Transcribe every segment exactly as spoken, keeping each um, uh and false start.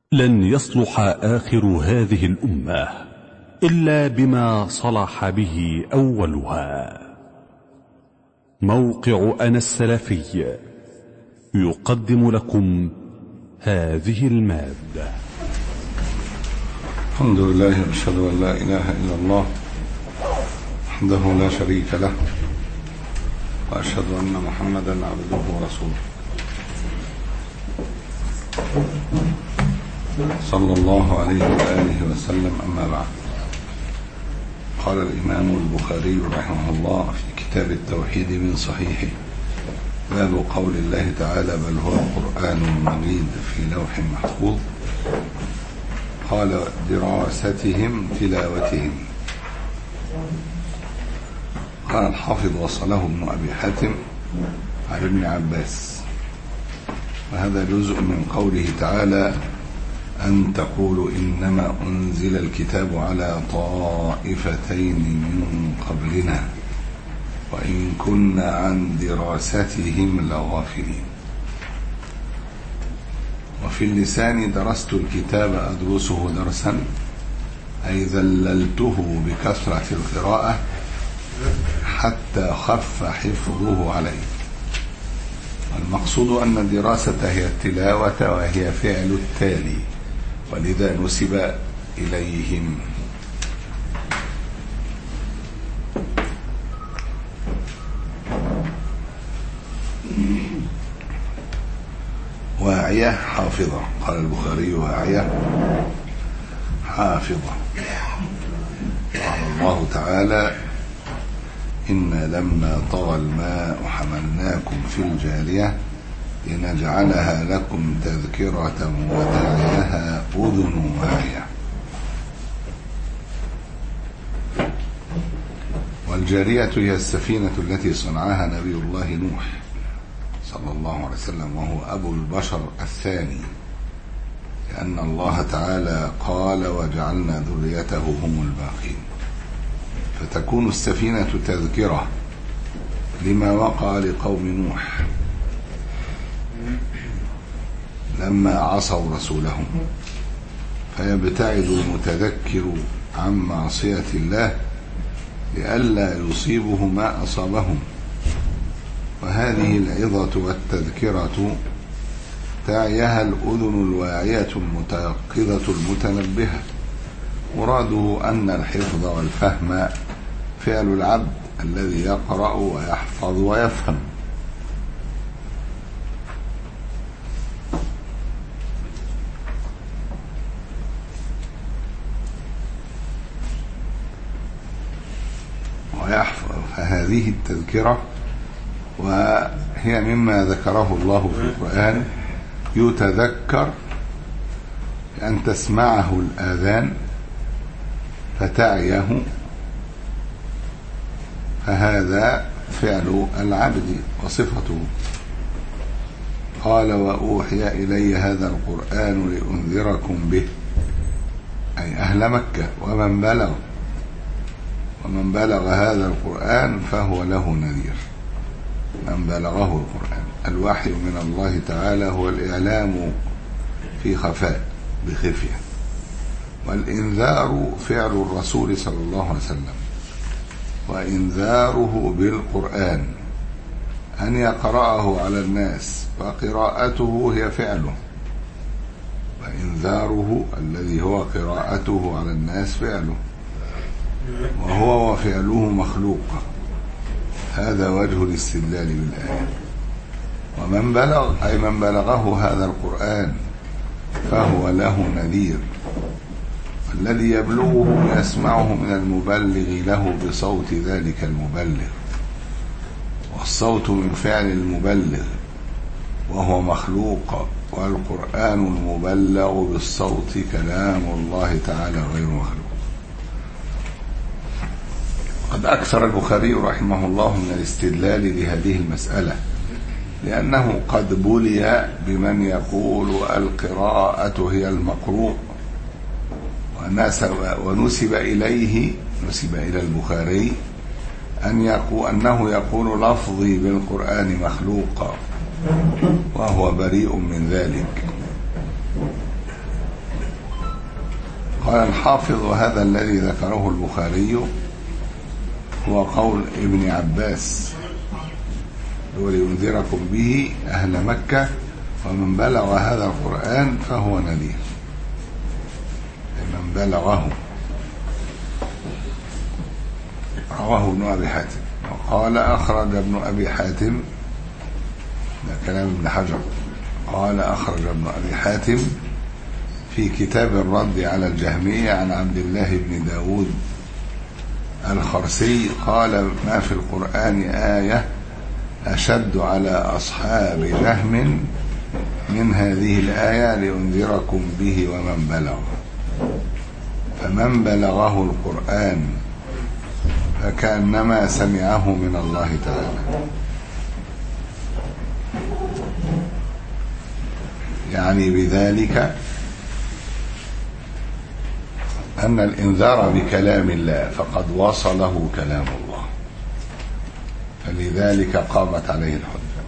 لن يصلح آخر هذه الأمة إلا بما صلح به أولها. موقع أنا السلفي يقدم لكم هذه المادة. الحمد لله وأشهد أن لا إله إلا الله وحده لا شريك له، وأشهد أن محمدا عبده ورسوله صلى الله عليه وآله وسلم. أما بعد، قال الإمام البخاري رحمه الله في كتاب التوحيد من صحيحه: باب قول الله تعالى: بل هو قرآن مجيد في لوح محفوظ. قال: دراستهم تلاوتهم. قال الحافظ: وصله ابن أبي حاتم عن ابن عباس. وهذا جزء من قوله تعالى: أن تقولوا إنما أنزل الكتاب على طائفتين من قبلنا وإن كنا عن دراستهم لغافلين. وفي اللسان: درست الكتاب أدرسه درسا، أي ذللته بكثرة القراءة حتى خف حفظه عليه. المقصود أن الدراسة هي التلاوة، وهي فعل التالي، ولذا نسب إليهم. واعية حافظة. قال البخاري: واعية حافظة. قال الله تعالى: إنا لما طغى الماء حملناكم في الجارية لنجعلها لكم تذكرة وتعيها أذن واعية. والجارية هي السفينة التي صنعها نبي الله نوح صلى الله عليه وسلم، وهو أبو البشر الثاني، لأن الله تعالى قال: وجعلنا ذريته هم الباقين. فتكون السفينة تذكرة لما وقع لقوم نوح لما عصوا رسولهم، فيبتعد المتذكر عن معصية الله لئلا يصيبه ما أصابهم. وهذه العظة والتذكرة تعيها الأذن الواعية المتيقظة المتنبهة. مراده أن الحفظ والفهم فعل العبد الذي يقرأ ويحفظ ويفهم. ويحفظ فهذه التذكرة، وهي مما ذكره الله في القرآن: يتذكر أن تسمعه الآذان فتعيه، فهذا فعل العبد وصفته. قال: وأوحي إلي هذا القرآن لأنذركم به، أي أهل مكة ومن بلغ ومن بلغ هذا القرآن فهو له نذير. من بلغه القرآن. الوحي من الله تعالى هو الإعلام في خفاء بخفية، والإنذار فعل الرسول صلى الله عليه وسلم. وإنذاره بالقرآن أن يقرأه على الناس، وقراءته هي فعله، وإنذاره الذي هو قراءته على الناس فعله، وهو وفعله مخلوق. هذا وجه الاستدلال بالآية. ومن بلغ أي من بلغه هذا القرآن فهو له نذير، الذي يبلغه يسمعه من المبلغ له بصوت ذلك المبلغ، والصوت من فعل المبلغ وهو مخلوق، والقرآن المبلغ بالصوت كلام الله تعالى غير مخلوق. قد أكثر البخاري رحمه الله من الاستدلال لهذه المسألة، لأنه قد بلي بمن يقول القراءة هي المقروء، ونسب إليه نسب إلى البخاري أن يقول أنه يقول لفظي بالقرآن مخلوقا، وهو بريء من ذلك. قال الحافظ: وهذا الذي ذكره البخاري هو قول ابن عباس ولينذركم به أهل مكة ومن بلغ هذا القرآن فهو نذير. من بلغه. رواه ابن أبي حاتم. وقال أخرج ابن أبي حاتم، ده كلام ابن حجر، قال أخرج ابن أبي حاتم في كتاب الرد على الجهمية عن عبد الله بن داود الخرسي قال: ما في القرآن آية أشد على أصحاب جهم من هذه الآية لأنذركم به ومن بلغ. فمن بلغه القرآن فكأنما سمعه من الله تعالى. يعني بذلك أن الإنذار بكلام الله فقد وصله كلام الله، فلذلك قامت عليه الحجة.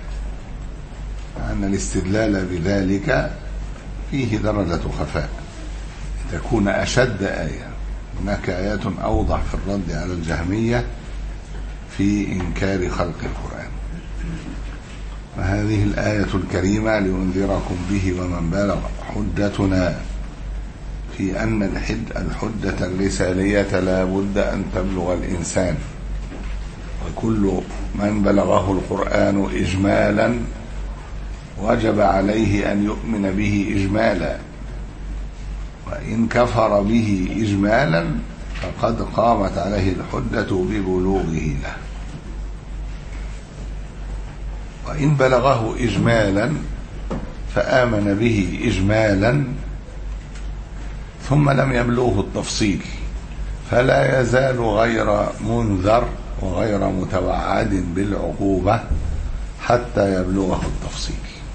أن الاستدلال بذلك فيه درجة خفاء، تكون أشد آية. هناك آيات أوضح في الرد على الجهمية في إنكار خلق القرآن، وهذه الآية الكريمة لأنذركم به ومن بلغ حجتنا في أن الحجة الرسالية لا بد أن تبلغ الإنسان، وكل من بلغه القرآن إجمالا وجب عليه أن يؤمن به إجمالا، وإن كفر به إجمالا فقد قامت عليه الحجة ببلوغه له. وإن بلغه إجمالا فآمن به إجمالا ثم لم يبلغه التفصيل فلا يزال غير منذر وغير متوعد بالعقوبة حتى يبلغه التفصيل،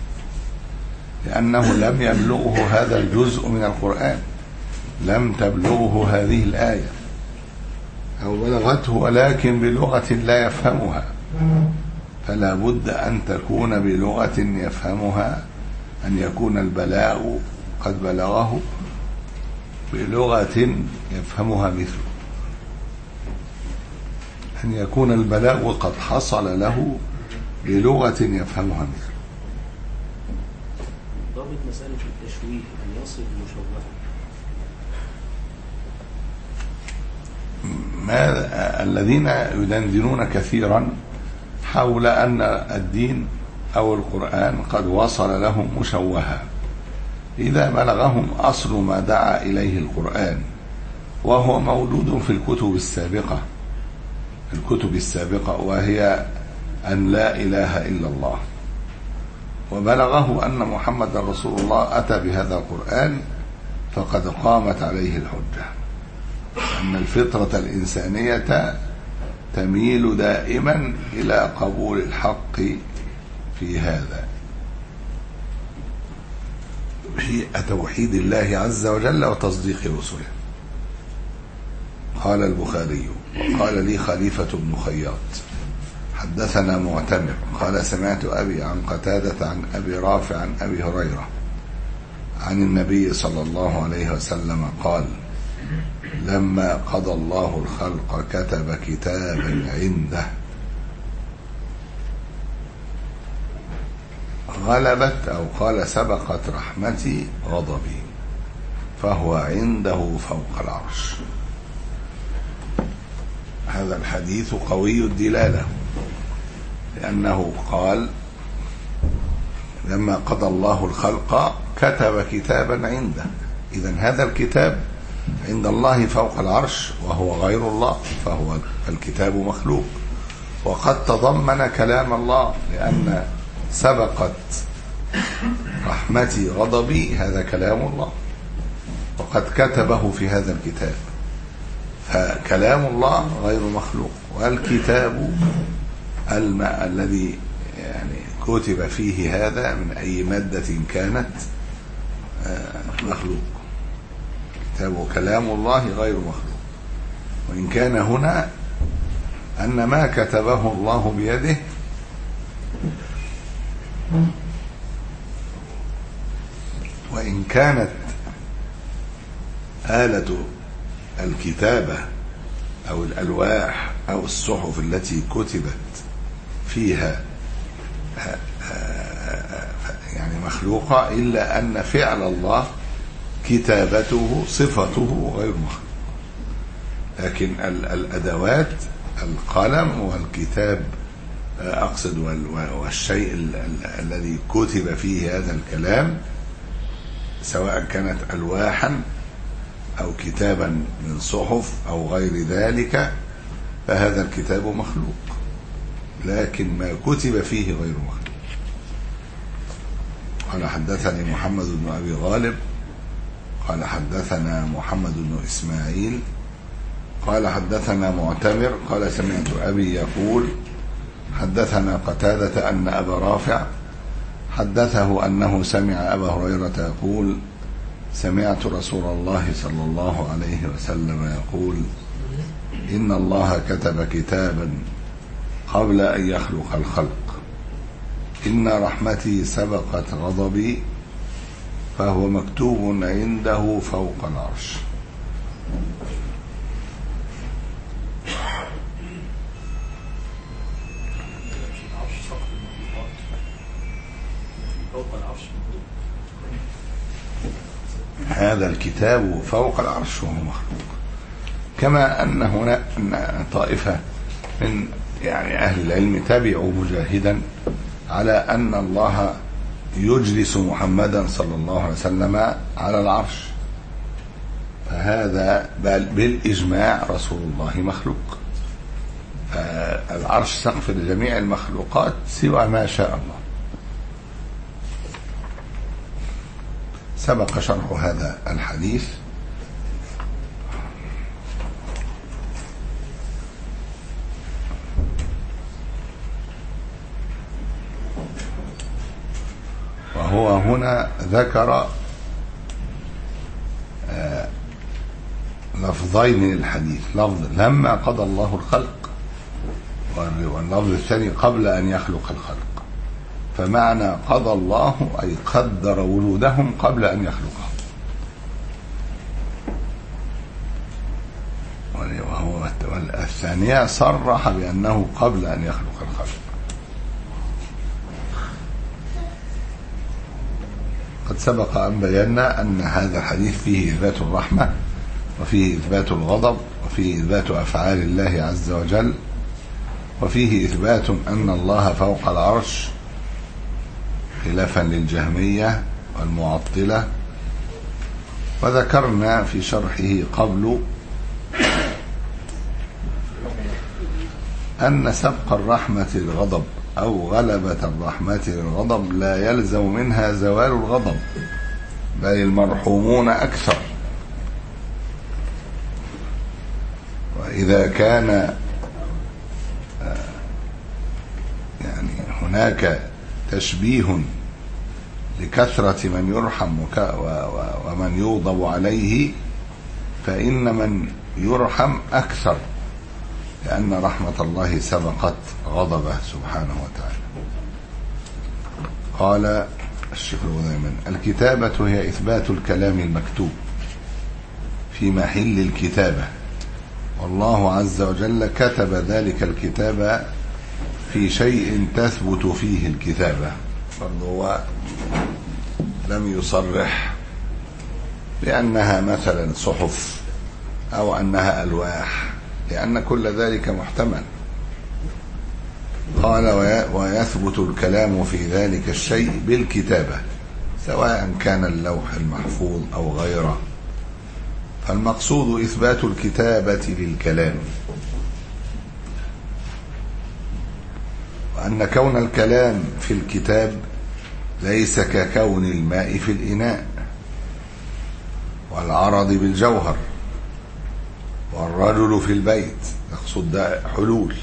لأنه لم يبلغه هذا الجزء من القرآن، لم تبلغه هذه الآية، أو بلغته ولكن بلغة لا يفهمها، فلا بد أن تكون بلغة يفهمها، أن يكون البلاغ قد بلغه بلغة يفهمها مثله، أن يكون البلاغ قد حصل له بلغة يفهمها مثله. ضابط مسألة التشويه أن يصل مشوها. ما الذين يدندنون كثيرا حول أن الدين أو القرآن قد وصل لهم مشوها، إذا بلغهم أصل ما دعا إليه القرآن وهو موجود في الكتب السابقة الكتب السابقة وهي أن لا إله إلا الله، وبلغه أن محمد رسول الله أتى بهذا القرآن، فقد قامت عليه الحجة، أن الفطرة الإنسانية تميل دائما إلى قبول الحق في هذا، في توحيد الله عز وجل وتصديق رسله. قال البخاري: وقال لي خليفة بن خياط حدثنا معتمر قال: سمعت أبي عن قتادة عن أبي رافع عن أبي هريرة عن النبي صلى الله عليه وسلم قال: لما قضى الله الخلق كتب كتابا عنده غلبت أو قال سبقت رحمتي غضبي فهو عنده فوق العرش. هذا الحديث قوي الدلالة، لأنه قال: لما قضى الله الخلق كتب كتابا عنده، إذن هذا الكتاب عند الله فوق العرش وهو غير الله، فهو الكتاب مخلوق، وقد تضمن كلام الله، لأن سبقت رحمتي غضبي هذا كلام الله وقد كتبه في هذا الكتاب، فكلام الله غير مخلوق، والكتاب الماء الذي يعني كتب فيه هذا من أي مادة كانت مخلوق. كتاب كلام الله غير مخلوق، وإن كان هنا أن ما كتبه الله بيده وإن كانت آلة الكتابة أو الألواح أو الصحف التي كتبت فيها يعني مخلوقة، إلا أن فعل الله كتابته صفته غير مخلوق. لكن الأدوات القلم والكتاب أقصد والشيء الذي كتب فيه هذا الكلام سواء كانت ألواحا أو كتابا من صحف أو غير ذلك فهذا الكتاب مخلوق، لكن ما كتب فيه غير مخلوق. قال حدثني محمد بن أبي غالب قال حدثنا محمد بن إسماعيل قال حدثنا معتمر قال سمعت أبي يقول حدثنا قتادة أن أبا رافع حدثه أنه سمع أبا هريرة يقول سمعت رسول الله صلى الله عليه وسلم يقول إن الله كتب كتابا قبل أن يخلق الخلق، إن رحمتي سبقت غضبي فهو مكتوب عنده فوق العرش. هذا الكتاب فوق العرش وهو مخلوق، كما أن هنا أن طائفة من يعني أهل العلم تبعوا مجاهدا على أن الله يجلس محمدا صلى الله عليه وسلم على العرش، فهذا بالإجماع رسول الله مخلوق. العرش سقف لجميع المخلوقات سوى ما شاء الله. سبق شرح هذا الحديث وهو هنا ذكر لفظين للحديث، لفظ لما قضى الله الخلق واللفظ الثاني قبل أن يخلق الخلق. فمعنى قضى الله أي قدر وجودهم قبل أن يخلقهم، وهو الثانية صرح بأنه قبل أن يخلق الخلق. قد سبق أن بينا أن هذا الحديث فيه إثبات الرحمة وفيه إثبات الغضب وفيه إثبات أفعال الله عز وجل وفيه إثبات أن الله فوق العرش خلافا للجهمية والمعطلة. وذكرنا في شرحه قبل أن سبق الرحمة للغضب أو غلبة الرحمة للغضب لا يلزم منها زوال الغضب، بل المرحومون أكثر. وإذا كان يعني هناك تشبيه لكثرة من يرحم ومن يغضب عليه، فإن من يرحم أكثر، لأن رحمة الله سبقت غضبه سبحانه وتعالى. قال الشيخ الغنيمان الكتابة هي إثبات الكلام المكتوب في محل الكتابة، والله عز وجل كتب ذلك الكتاب في شيء تثبت فيه الكتابة، فهو لم يصرح بأنها مثلا صحف أو أنها ألواح، لأن كل ذلك محتمل. قال ويثبت الكلام في ذلك الشيء بالكتابة سواء كان اللوح المحفوظ أو غيره، فالمقصود إثبات الكتابة للكلام، وأن كون الكلام في الكتاب ليس ككون الماء في الإناء والعرض بالجوهر والرجل في البيت، يقصد ده حلول.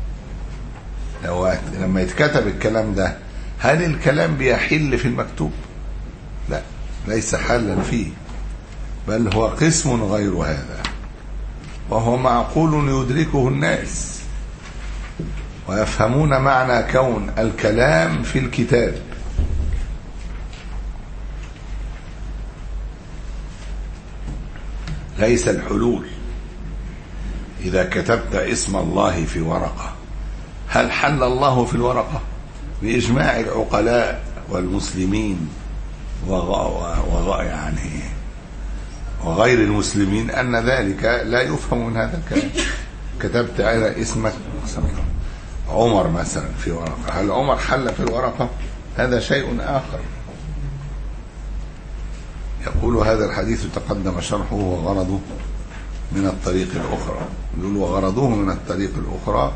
لما يتكتب الكلام ده هل الكلام بيحل في المكتوب؟ لا، ليس حلا فيه، بل هو قسم غير هذا، وهو معقول يدركه الناس ويفهمون معنى كون الكلام في الكتاب. ليس الحلول. إذا كتبت اسم الله في ورقة هل حل الله في الورقة؟ بإجماع العقلاء والمسلمين وغ... وغ... يعني وغير المسلمين أن ذلك لا يفهم من هذا الكلام. كتبت على اسمك عمر مثلا في ورقة، هل عمر حل في الورقة؟ هذا شيء آخر. يقول هذا الحديث تقدم شرحه وغرضه من الطريق الأخرى. يقول وغرضه من الطريق الأخرى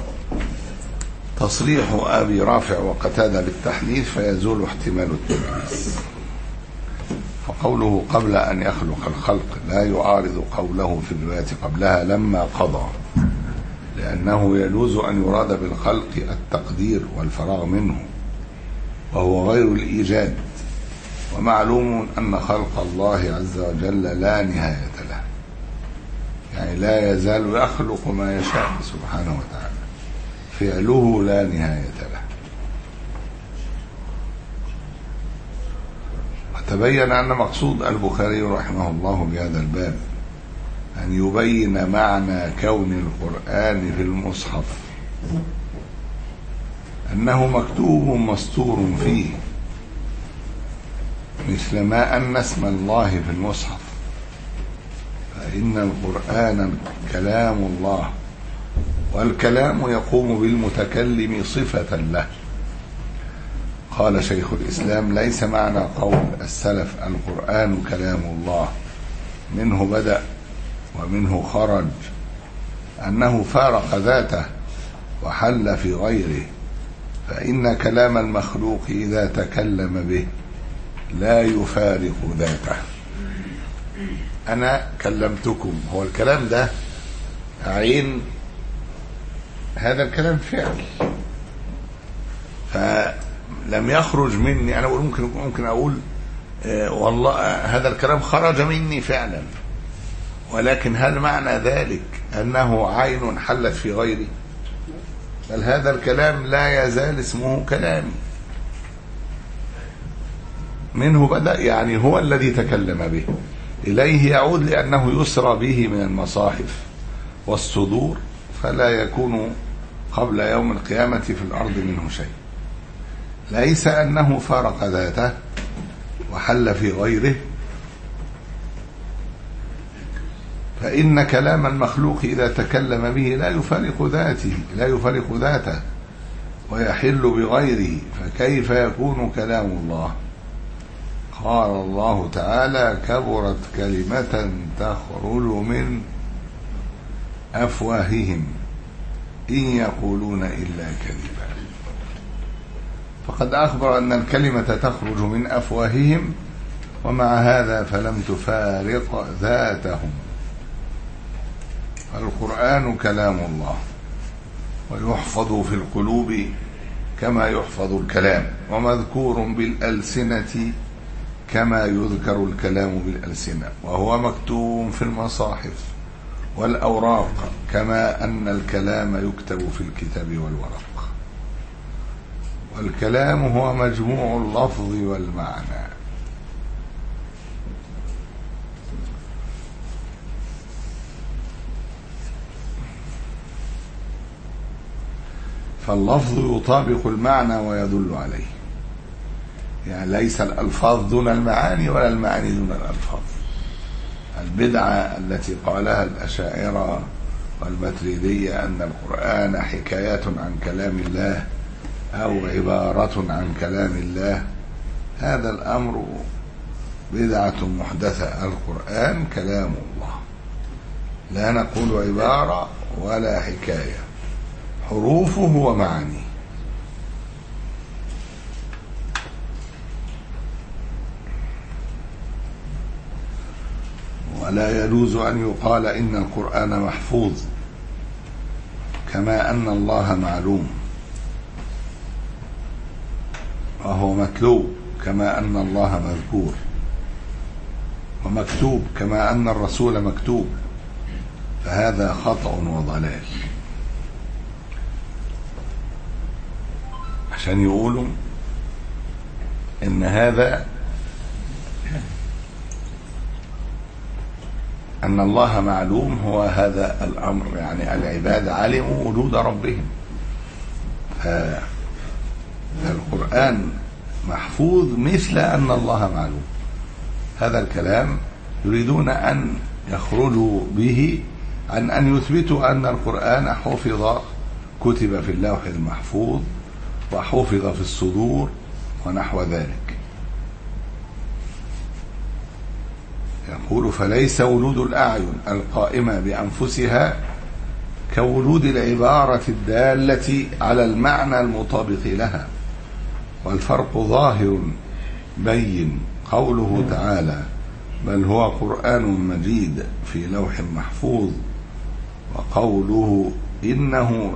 تصريح أبي رافع وقتادة بالتحديث فيزول احتمال التدليس. فقوله قبل أن يخلق الخلق لا يعارض قوله في الرواية قبلها لما قضى، لأنه يجوز أن يراد بالخلق التقدير والفراغ منه وهو غير الإيجاد، ومعلوم أن خلق الله عز وجل لا نهاية له، يعني لا يزال يخلق ما يشاء سبحانه وتعالى، فعله لا نهاية له. وتبين أن مقصود البخاري رحمه الله بهذا الباب أن يبين معنى كون القرآن في المصحف أنه مكتوب مستور فيه، مثل ما أن اسم الله في المصحف، فإن القرآن كلام الله، والكلام يقوم بالمتكلم صفة له. قال شيخ الإسلام ليس معنى قول السلف القرآن كلام الله منه بدأ ومنه خرج أنه فارق ذاته وحل في غيره، فإن كلام المخلوق إذا تكلم به لا يفارق ذاته. أنا كلمتكم، هو الكلام ده عين، هذا الكلام فعل، فلم يخرج مني. أنا ممكن ممكن أقول آه والله هذا الكلام خرج مني فعلا، ولكن هل معنى ذلك أنه عين حلت في غيري؟ بل هذا الكلام لا يزال اسمه كلامي، منه بدأ، يعني هو الذي تكلم به، إليه يعود لأنه يسرى به من المصاحف والصدور، فلا يكون قبل يوم القيامة في الأرض منه شيء. ليس أنه فارق ذاته وحل في غيره، فإن كلام المخلوق إذا تكلم به لا يفارق ذاته لا يفارق ذاته ويحل بغيره، فكيف يكون كلام الله؟ قال الله تعالى كبرت كلمة تخرج من أفواههم إن يقولون إلا كذبا. فقد أخبر أن الكلمة تخرج من أفواههم، ومع هذا فلم تفارق ذاتهم. القرآن كلام الله ويحفظ في القلوب كما يحفظ الكلام، ومذكور بالألسنة كما يذكر الكلام بالألسنة، وهو مكتوب في المصاحف والأوراق كما أن الكلام يكتب في الكتاب والورق. والكلام هو مجموع اللفظ والمعنى. فاللفظ يطابق المعنى ويدل عليه، يعني ليس الألفاظ دون المعاني ولا المعاني دون الألفاظ. البدعة التي قالها الأشاعرة والماتريدية أن القرآن حكايات عن كلام الله أو عبارة عن كلام الله، هذا الأمر بدعة محدثة. القرآن كلام الله، لا نقول عبارة ولا حكاية، حروفه ومعانيه. ولا يجوز أن يقال إن القرآن محفوظ كما أن الله معلوم، وهو متلو كما أن الله مذكور، ومكتوب كما أن الرسول مكتوب، فهذا خطأ وضلال. عشان يقولوا إن هذا أن الله معلوم هو هذا الأمر، يعني العباد علموا وجود ربهم. فالقرآن محفوظ مثل أن الله معلوم. هذا الكلام يريدون أن يخرجوا به عن أن يثبتوا أن القرآن حفظ، كتب في اللوح المحفوظ وحفظ في الصدور ونحو ذلك. يقول: فليس ولود الأعين القائمة بأنفسها كولود العبارة الدالة على المعنى المطابق لها، والفرق ظاهر بين قوله تعالى: بل هو قرآن مجيد في لوح محفوظ، وقوله إنه،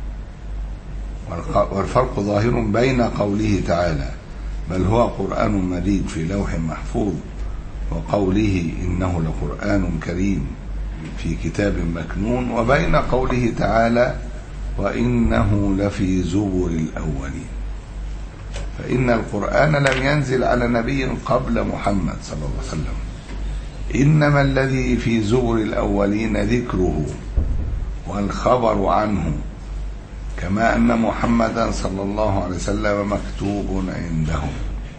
والفرق ظاهر بين قوله تعالى: بل هو قرآن مجيد في لوح محفوظ، وقوله إنه لقرآن كريم في كتاب مكنون، وبين قوله تعالى: وإنه لفي زبر الأولين. فإن القرآن لم ينزل على نبي قبل محمد صلى الله عليه وسلم، إنما الذي في زبر الأولين ذكره والخبر عنه، كما أن محمدا صلى الله عليه وسلم مكتوب عندهم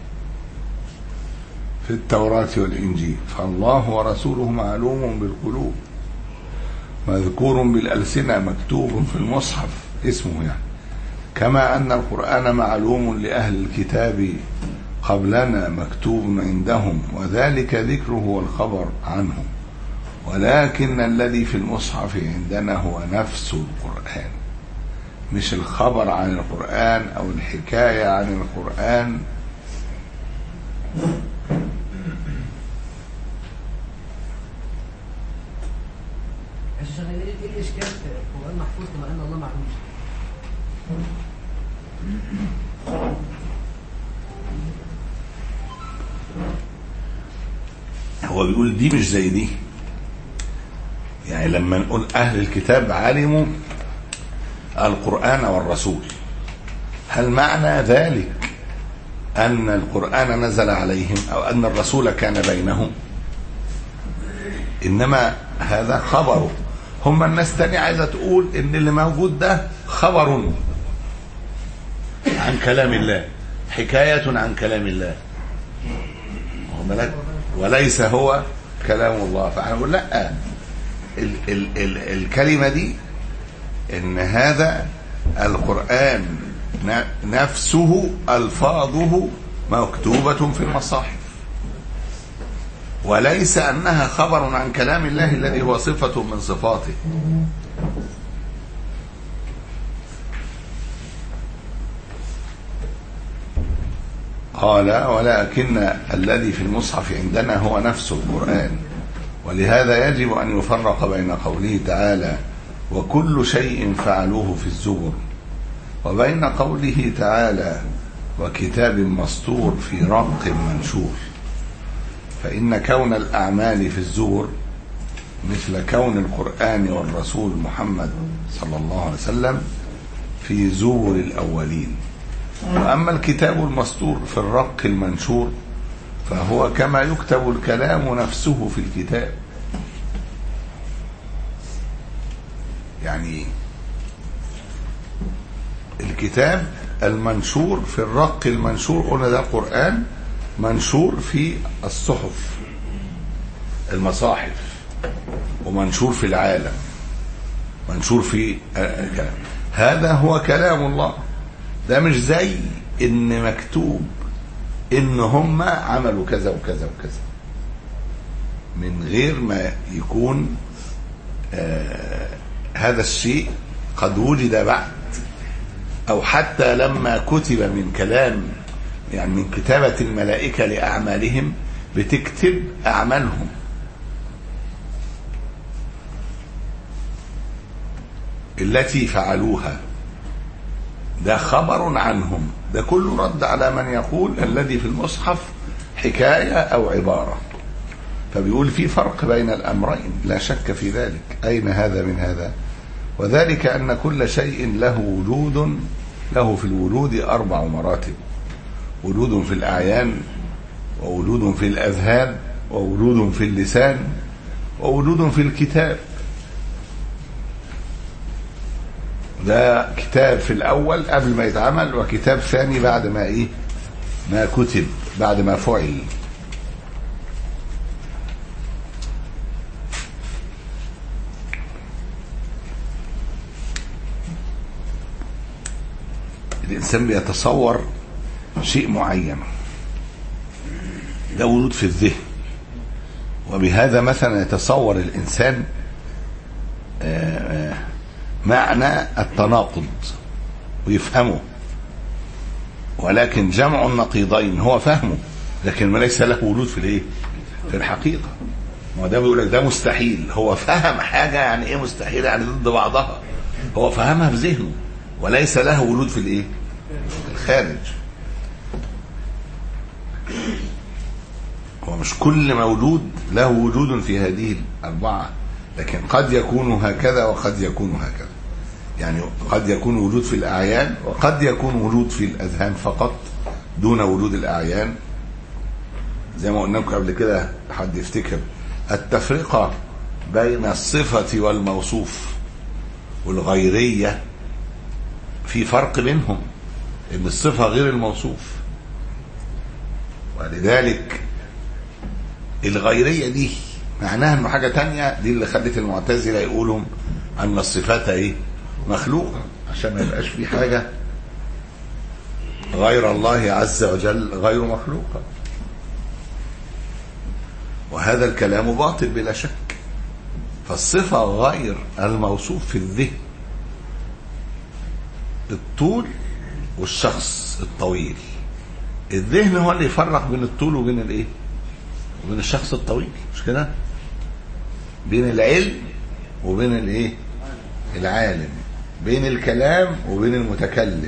في التوراة والإنجيل. فالله ورسوله معلوم بالقلوب، مذكور بالألسنة، مكتوب في المصحف اسمه يعني، كما أن القرآن معلوم لأهل الكتاب قبلنا، مكتوب عندهم، وذلك ذكره والخبر عنه. ولكن الذي في المصحف عندنا هو نفس القرآن، مش الخبر عن القرآن أو الحكاية عن القرآن. ايه الاشكال في القرآن محفوظ كما ان الله معلوم؟ هو بيقول دي مش زي دي. يعني لما نقول أهل الكتاب علموا القرآن والرسول، هل معنى ذلك أن القرآن نزل عليهم أو أن الرسول كان بينهم؟ إنما هذا خبره. هم الناس تانية عايزة تقول إن اللي موجود ده خبر عن كلام الله، حكاية عن كلام الله، وليس هو كلام الله. فأنا أقول لا، ال ال ال الكلمة دي إن هذا القرآن نفسه ألفاظه مكتوبة في المصاحف، وليس أنها خبر عن كلام الله الذي هو صفة من صفاته. قال: ولكن الذي في المصحف عندنا هو نفس القرآن، ولهذا يجب أن يفرق بين قوله تعالى: وكل شيء فعلوه في الزبر، وبين قوله تعالى: وكتاب مسطور في رق منشور. فإن كون الأعمال في الزبر مثل كون القرآن والرسول محمد صلى الله عليه وسلم في زبر الأولين. وأما الكتاب المسطور في الرق المنشور فهو كما يكتب الكلام نفسه في الكتاب. يعني الكتاب المنشور في الرق المنشور، قلنا ده القرآن منشور في الصحف المصاحف، ومنشور في العالم، منشور في الكلام. هذا هو كلام الله. ده مش زي ان مكتوب ان هم عملوا كذا وكذا وكذا من غير ما يكون آه هذا الشيء قد وجد بعد، او حتى لما كتب من كلام، يعني من كتابة الملائكة لأعمالهم بتكتب أعمالهم. التي فعلوها ده خبر عنهم. ده كله رد على من يقول الذي في المصحف حكاية أو عبارة. فبيقول في فرق بين الأمرين لا شك في ذلك. أين هذا من هذا؟ وذلك أن كل شيء له وجود، له في الوجود أربع مراتب: وجود في الأعيان، ووجود في الأذهان، ووجود في اللسان، ووجود في الكتاب. ده كتاب في الأول قبل ما يتعمل، وكتاب ثاني بعد ما إيه ما كتب، بعد ما فعل. الإنسان بيتصور شيء معين، ده وجود في الذهن، وبهذا مثلا يتصور الإنسان معنى التناقض ويفهمه، ولكن جمع النقيضين هو فهمه لكن ما ليس له وجود في الايه في الحقيقة. ما ده بيقول لك ده مستحيل، هو فهم حاجة يعني ايه مستحيل، يعني ضد بعضها، هو فهمها في ذهنه وليس له وجود في الايه في الخارج. هو مش كل موجود له وجود في هذه الأربعة، لكن قد يكون هكذا وقد يكون هكذا. يعني قد يكون وجود في الأعيان، وقد يكون وجود في الأذهان فقط دون وجود الأعيان. زي ما قلنا لكم قبل كده، حد يفتكر التفرقة بين الصفة والموصوف والغيرية، في فرق بينهم، إن الصفة غير الموصوف، ولذلك الغيرية دي معناها انه حاجة تانية. دي اللي خلت المعتزلة يقولوا ان الصفات ايه مخلوقة، عشان ما يبقاش في حاجة غير الله عز وجل غير مخلوقة. وهذا الكلام باطل بلا شك. فالصفة غير الموصوف في الذهن، الطول والشخص الطويل. الذهن هو اللي يفرق بين الطول وبين الايه وبين الشخص الطويل، مش كده؟ بين العلم وبين الايه العالم، بين الكلام وبين المتكلم.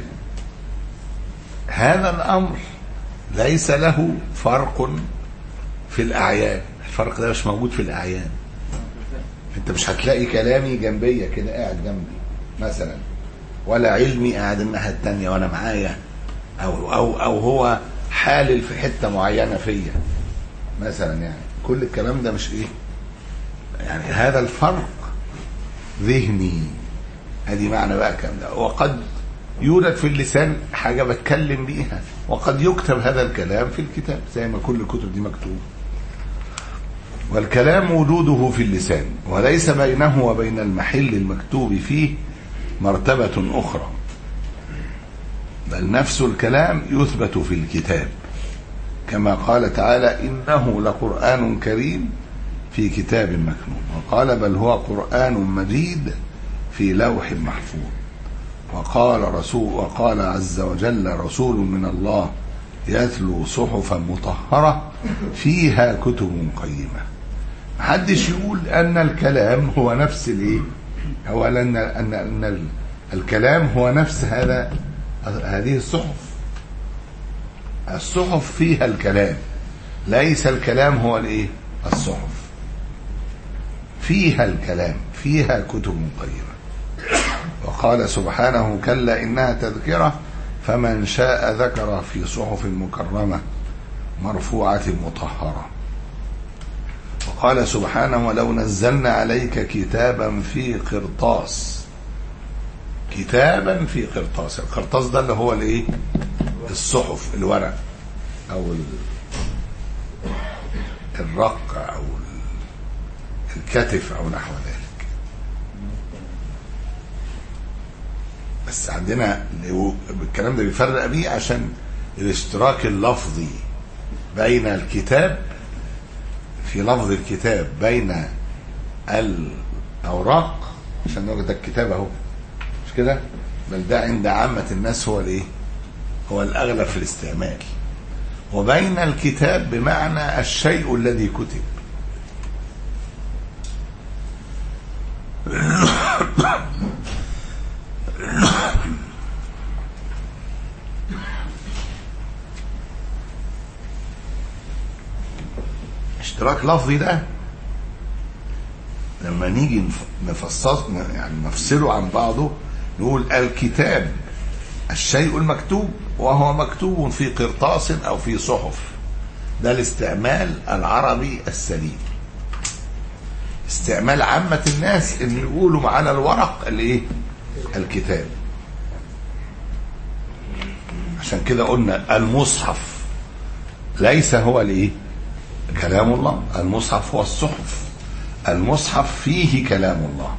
هذا الامر ليس له فرق في الاعيان، الفرق ده مش موجود في الاعيان. انت مش هتلاقي كلامي جنبية كده قاعد جنبي مثلا، ولا علمي قاعد الناحية التانية وانا معايا، او او او هو حالل في حتة معينة فيا مثلا. يعني كل الكلام ده مش ايه يعني، هذا الفرق ذهني. هذه معنى بقى الكلام ده. وقد يوجد في اللسان حاجة بتكلم بيها، وقد يكتب هذا الكلام في الكتاب زي ما كل الكتب دي مكتوب. والكلام وجوده في اللسان، وليس بينه وبين المحل المكتوب فيه مرتبة أخرى، بل نفس الكلام يثبت في الكتاب، كما قال تعالى إنه لقرآن كريم في كتاب مكنون. وقال بل هو قرآن مجيد في لوح محفوظ. وقال رسول وقال عز وجل رسول من الله يتلو صحفا مطهرة فيها كتب قيمة. محدش يقول أن الكلام هو نفس الايه هو لأن أن أن الكلام هو نفس هذا هذه الصحف. الصحف فيها الكلام، ليس الكلام هو الايه الصحف. فيها الكلام، فيها كتب قيمة. وقال سبحانه كلا إنها تذكرة فمن شاء ذكر في صحف مكرمة مرفوعة مطهرة. وقال سبحانه ولو نزلنا عليك كتابا في قرطاس، كتابا في قرطاس. القرطاس ده اللي هو الايه الصحف، الورق او الرق او الكتف او نحو ذلك. بس عندنا الكلام ده بيفرق بيه عشان الاشتراك اللفظي بين الكتاب، في لفظ الكتاب بين الاوراق، عشان نقول ده الكتاب اهو مش كده، بل ده عند عامة الناس هو الايه هو الاغلب في الاستعمال. وبين الكتاب بمعنى الشيء الذي كتب. اشتراك لفظي ده لما نيجي نفصص يعني نفصله عن بعضه، نقول الكتاب الشيء المكتوب، وهو مكتوب في قرطاس او في صحف. ده الاستعمال العربي السليم. استعمال عامة الناس ان يقولوا على الورق الايه الكتاب. عشان كده قلنا المصحف ليس هو الايه كلام الله، المصحف هو الصحف. المصحف فيه كلام الله،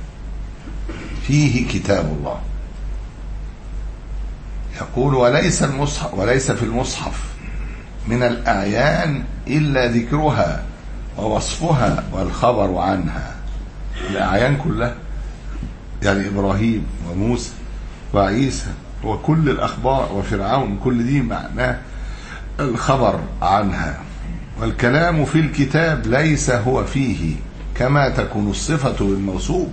فيه كتاب الله. يقول وليس المصحف وليس في المصحف من الأعيان إلا ذكرها ووصفها والخبر عنها. الأعيان كلها يعني إبراهيم وموسى وعيسى وكل الأخبار وفرعون، كل دي معناه الخبر عنها. والكلام في الكتاب ليس هو فيه كما تكون الصفة بالموصوف.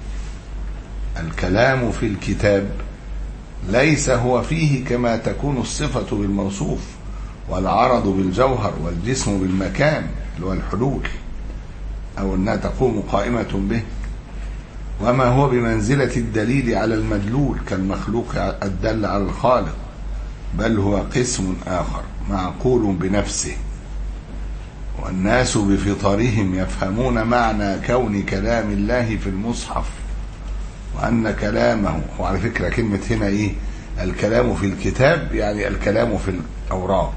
الكلام في الكتاب ليس هو فيه كما تكون الصفة بالموصوف، والعرض بالجوهر والجسم بالمكان اللي هو الحلول أو أنها تقوم قائمة به، وما هو بمنزلة الدليل على المدلول كالمخلوق الدل على الخالق، بل هو قسم آخر معقول بنفسه. والناس بفطرهم يفهمون معنى كون كلام الله في المصحف وأن كلامه، وعلى فكرة كلمة هنا إيه الكلام في الكتاب يعني الكلام في الأوراق.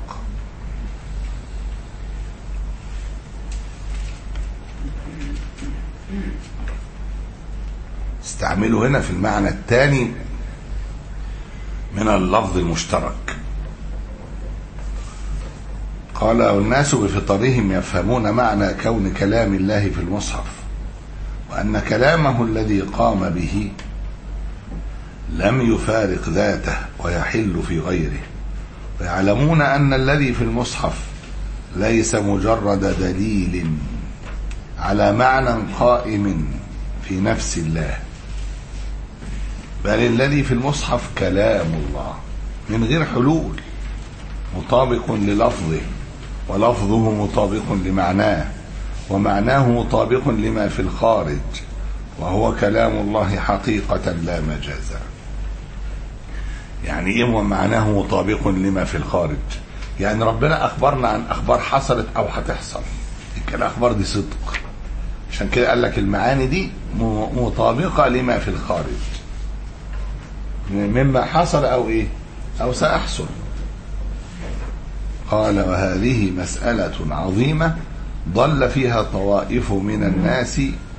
استعمله هنا في المعنى الثاني من اللفظ المشترك. قال والناس بفطرهم يفهمون معنى كون كلام الله في المصحف وأن كلامه الذي قام به لم يفارق ذاته ويحل في غيره، ويعلمون أن الذي في المصحف ليس مجرد دليل على معنى قائم في نفس الله، بل الذي في المصحف كلام الله من غير حلول، مطابق للفظه ولفظه مطابق لمعناه ومعناه مطابق لما في الخارج، وهو كلام الله حقيقة لا مجازا. يعني ايه معناه مطابق لما في الخارج؟ يعني ربنا اخبرنا عن اخبار حصلت او هتحصل، الاخبار دي صدق، عشان كده قال لك المعاني دي مطابقة لما في الخارج مما حصل او ايه او سيحصل. قال وهذه مسألة عظيمة ضل فيها طوائف من الناس،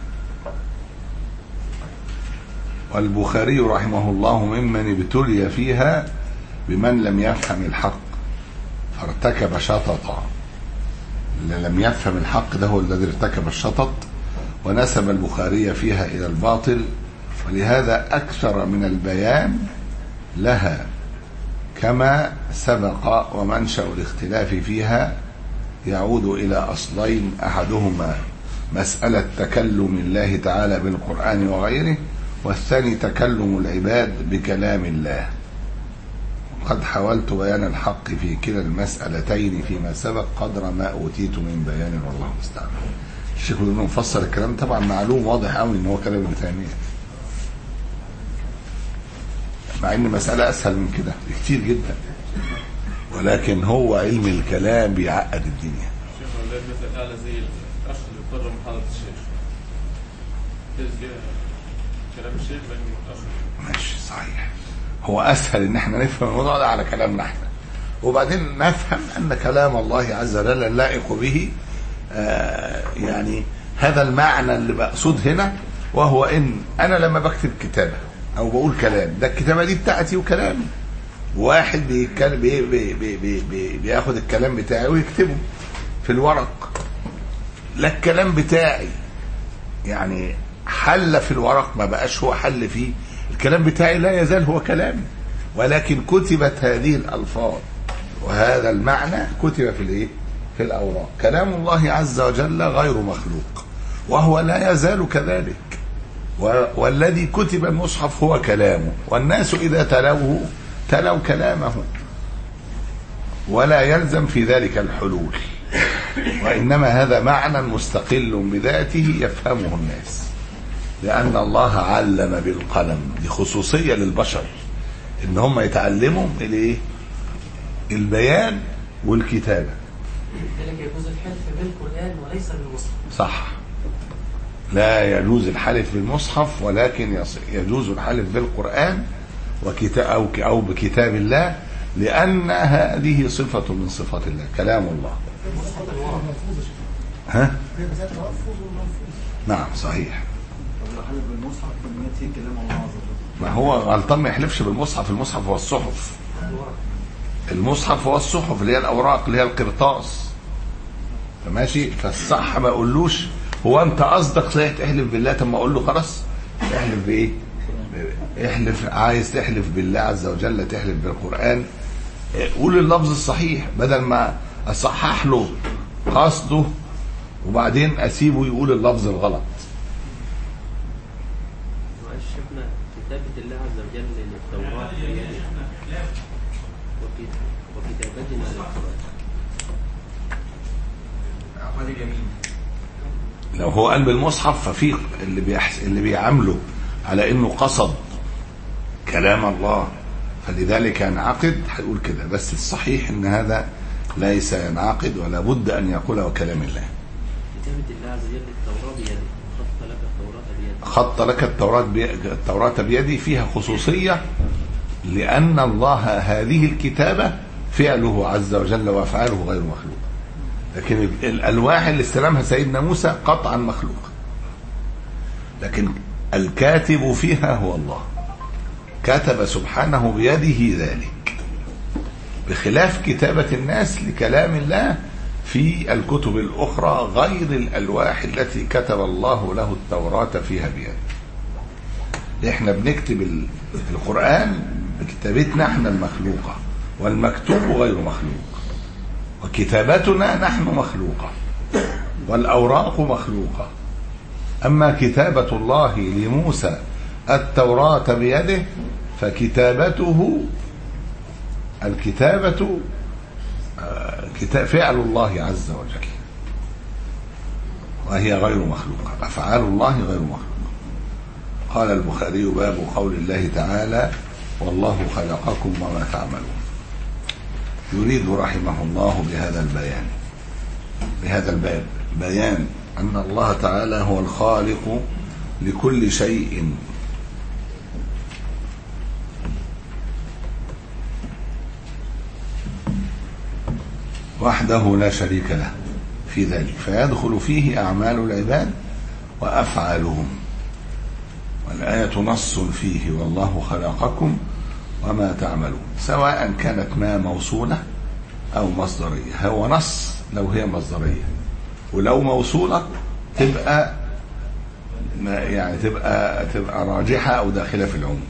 والبخاري رحمه الله ممن ابتلي فيها بمن لم يفهم الحق فارتكب شططا. اللي لم يفهم الحق ده هو الذي ارتكب الشطط، ونسب البخاري فيها إلى الباطل، ولهذا أكثر من البيان لها كما سبق. ومنشأ الاختلاف فيها يعود إلى أصلين، أحدهما مسألة تكلم الله تعالى بالقرآن وغيره، والثاني تكلم العباد بكلام الله. قد حاولت بيان الحق في كلا المسألتين فيما سبق قدر ما أوتيت من بيان والله المستعان. الشيخ ابن مفسر الكلام طبعا معلوم واضح قوي ان هو كلام ابن تيمية، مع ان مسألة اسهل من كده بكتير جدا، ولكن هو علم الكلام بيعقد الدنيا. شيخ ولاد مثل اعلى زي الاشهر اللي بره محاضرة الشيخ كلام الشيخ بين ماشي صحيح. هو اسهل ان احنا نفهم الموضوع ده على كلامنا احنا، وبعدين نفهم ان كلام الله عز وجل اللائق به آه يعني هذا المعنى اللي بقصد هنا، وهو ان انا لما بكتب كتابة او بقول كلام، ده الكتابة دي بتاعتي وكلامي. واحد بيتكلم بي بي بي بي بي بياخد الكلام بتاعي ويكتبه في الورق، لا الكلام بتاعي يعني حل في الورق ما بقاش هو حل فيه، الكلام بتاعي لا يزال هو كلامي، ولكن كتبت هذه الألفاظ وهذا المعنى كتب في الايه في الأوراق. كلام الله عز وجل غير مخلوق وهو لا يزال كذلك، والذي كتب المصحف هو كلامه، والناس إذا تلوه تلوا كلامه، ولا يلزم في ذلك الحلول، وإنما هذا معنى مستقل بذاته يفهمه الناس، لأن الله علم بالقلم. دي خصوصية للبشر إن هم يتعلموا الايه البيان والكتابة. لذلك يجوز الحلف بالقرآن وليس بالمصحف. صح. لا يجوز الحلف بالمصحف، ولكن يجوز الحلف بالقرآن وكتاب أو بكتاب الله، لأن هذه صفة من صفات الله، كلام الله. ها؟ نعم صحيح. ما هو غلطان ما يحلفش بالمصحف، المصحف هو الصحف، المصحف هو الصحف اللي هي الأوراق اللي هي القرطاس، ماشي. فالصح ما اقولوش هو انت قصدك صحيح تحلف بالله، طب ما اقول له خلاص احلف بايه؟ احلف، عايز تحلف بالله عز وجل تحلف بالقرآن، قول اللفظ الصحيح بدل ما اصحح له قصده وبعدين اسيبه يقول اللفظ الغلط. شفنا كتابة الله عز وجل للتوراة وكتابتنا للقرآن. لو هو قال بالمصحف ففي اللي بيحس اللي بيعامله على انه قصد كلام الله فلذلك ينعقد، هيقول كده. بس الصحيح ان هذا ليس ينعقد ولا بد ان يقوله كلام الله. كتابة الله عز وجل التوراة بيده، خط لك التوراة بيده، خط لك التوراة بي... التوراة بيدي فيها خصوصية، لأن الله هذه الكتابة فعله عز وجل وأفعاله غير مخلوق، لكن الألواح اللي استلمها سيدنا موسى قطعا مخلوق، لكن الكاتب فيها هو الله، كتب سبحانه بيده ذلك، بخلاف كتابة الناس لكلام الله في الكتب الأخرى غير الألواح التي كتب الله له التوراة فيها بيده. احنا بنكتب القرآن بكتابتنا احنا المخلوقة، والمكتوب غير مخلوق، وكتابتنا نحن مخلوقة، والأوراق مخلوقة. أما كتابة الله لموسى التوراة بيده فكتابته الكتابة فعل الله عز وجل، وهي غير مخلوقة، أفعال الله غير مخلوقة. قال البخاري باب قول الله تعالى والله خلقكم وما تعملون. يريد رحمه الله بهذا البيان بهذا الباب بيان أن الله تعالى هو الخالق لكل شيء، وحده لا شريك له في ذلك، فيدخل فيه أعمال العباد وأفعالهم، والآية نص فيه والله خلقكم وما تعملون، سواء كانت ما موصولة أو مصدرية. هو نص لو هي مصدرية، ولو موصولة تبقى يعني تبقى تبقى راجحة أو داخلة في العموم.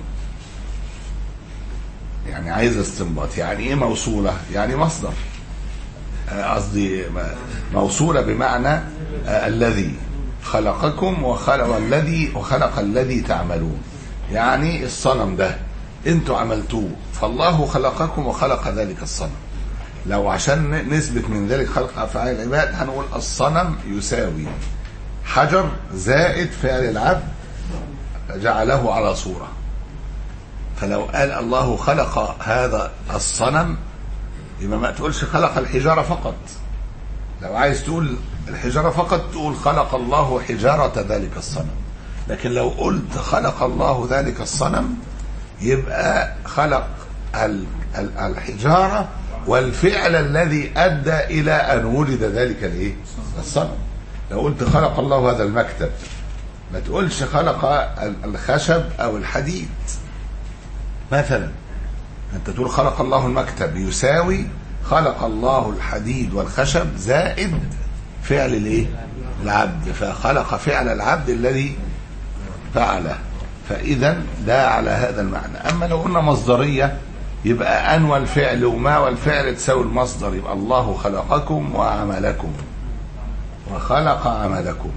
يعني عايز استنباط، يعني إيه موصولة؟ يعني مصدر، قصدي موصولة بمعنى الذي خلقكم وخلق الذي وخلق الذي تعملون، يعني الصنم ده انتوا عملتوه، فالله خلقكم وخلق ذلك الصنم. لو عشان نثبت من ذلك خلق افعال العباد هنقول الصنم يساوي حجر زائد فعل العبد جعله على صورة. فلو قال الله خلق هذا الصنم يبقى ما تقولش خلق الحجارة فقط. لو عايز تقول الحجارة فقط تقول خلق الله حجارة ذلك الصنم، لكن لو قلت خلق الله ذلك الصنم يبقى خلق الحجارة والفعل الذي أدى إلى أن ولد ذلك الايه الصنم. لو قلت خلق الله هذا المكتب ما تقولش خلق الخشب أو الحديد مثلا، أنت تقول خلق الله المكتب يساوي خلق الله الحديد والخشب زائد فعل الايه العبد، فخلق فعل العبد الذي فعله، فإذا ده على هذا المعنى. أما لو قلنا مصدرية يبقى أن والفعل وما والفعل تساوي المصدر، يبقى الله خلقكم وعملكم وخلق عملكم.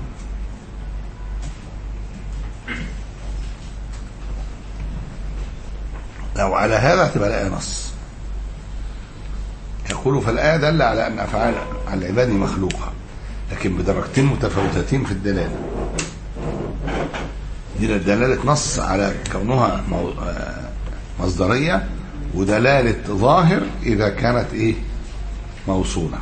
لو على هذا تبقى الآية نص. يقول فالآية دل على أن أفعال العباد مخلوقة لكن بدرجتين متفاوتتين في الدلالة. دي دلالة نص على كونها مصدرية، ودلالة ظاهر إذا كانت إيه موصولة.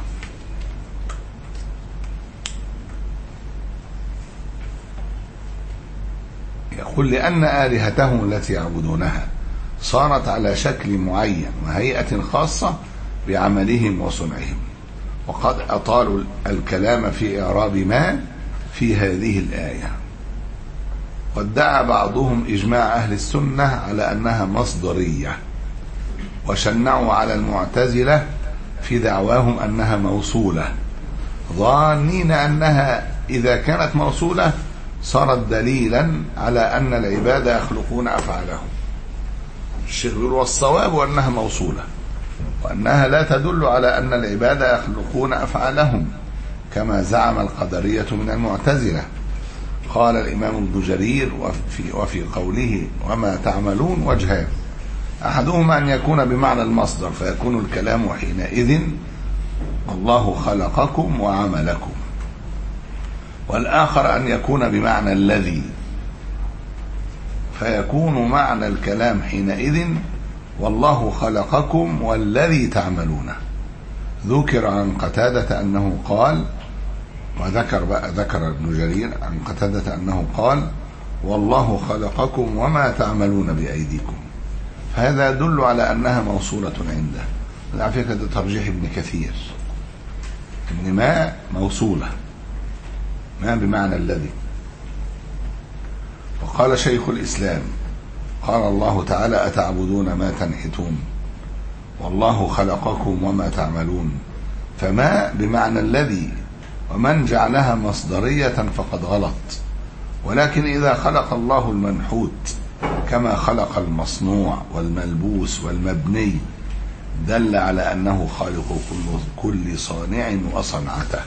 يقول لأن آلهتهم التي يعبدونها صارت على شكل معين وهيئة خاصة بعملهم وصنعهم، وقد أطالوا الكلام في إعراب ما في هذه الآية. وادعى بعضهم إجماع أهل السنة على أنها مصدرية، وشنعوا على المعتزلة في دعواهم أنها موصولة، ظانين أنها إذا كانت موصولة صارت دليلا على أن العباد يخلقون أفعالهم. الشيخ يقول والصواب أنها موصولة، وأنها لا تدل على أن العباد يخلقون أفعالهم كما زعم القدرية من المعتزلة. قال الإمام ابن جرير وفي, وفي قوله وما تعملون وجهان: أحدهما أن يكون بمعنى المصدر فيكون الكلام حينئذ الله خلقكم وعملكم، والآخر أن يكون بمعنى الذي فيكون معنى الكلام حينئذ والله خلقكم والذي تعملونه. ذكر عن قتادة أنه قال، وذكر بقى ذكر ابن جرير عن قتادة أنه قال والله خلقكم وما تعملون بأيديكم، فهذا يدل على أنها موصولة عنده. على فكرة ده ترجيح ابن كثير، إن ما موصولة، ما بمعنى الذي. وقال شيخ الإسلام قال الله تعالى أتعبدون ما تنحتون والله خلقكم وما تعملون، فما بمعنى الذي، ومن جعلها مصدرية فقد غلط. ولكن إذا خلق الله المنحوت كما خلق المصنوع والملبوس والمبني دل على أنه خالق كل صانع وصنعته.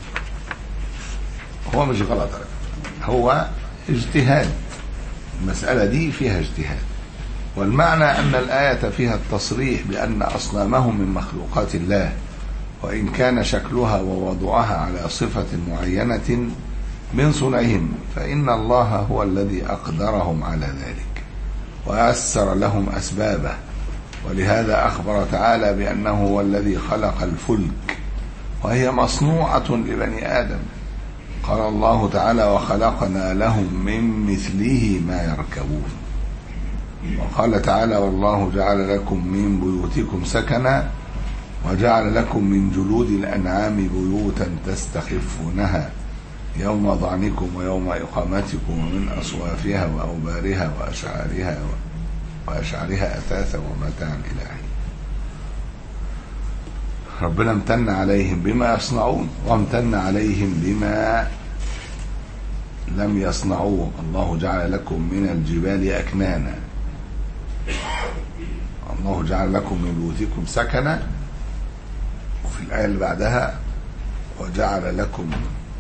هو مش غلط، هو اجتهاد، المسألة دي فيها اجتهاد. والمعنى أن الآية فيها التصريح بأن أصنامهم من مخلوقات الله، وإن كان شكلها ووضعها على صفة معينة من صنعهم، فإن الله هو الذي أقدرهم على ذلك ويسر لهم أسبابه. ولهذا أخبر تعالى بأنه هو الذي خلق الفلك وهي مصنوعة لبني آدم. قال الله تعالى وخلقنا لهم من مثله ما يركبون. وقال تعالى والله جعل لكم من بيوتكم سكنا وجعل لكم من جلود الأنعام بيوتا تستخفونها يوم ضعنكم ويوم إقامتكم ومن أصوافها وأوبارها وأشعارها وأشعارها أثاثا ومتاعا إلى حين. ربنا امتن عليهم بما يصنعون وامتن عليهم بما لم يصنعوه. الله جعل لكم من الجبال أكنانا، الله جعل لكم من بيوتكم سكنا، وفي الآية اللي بعدها وجعل لكم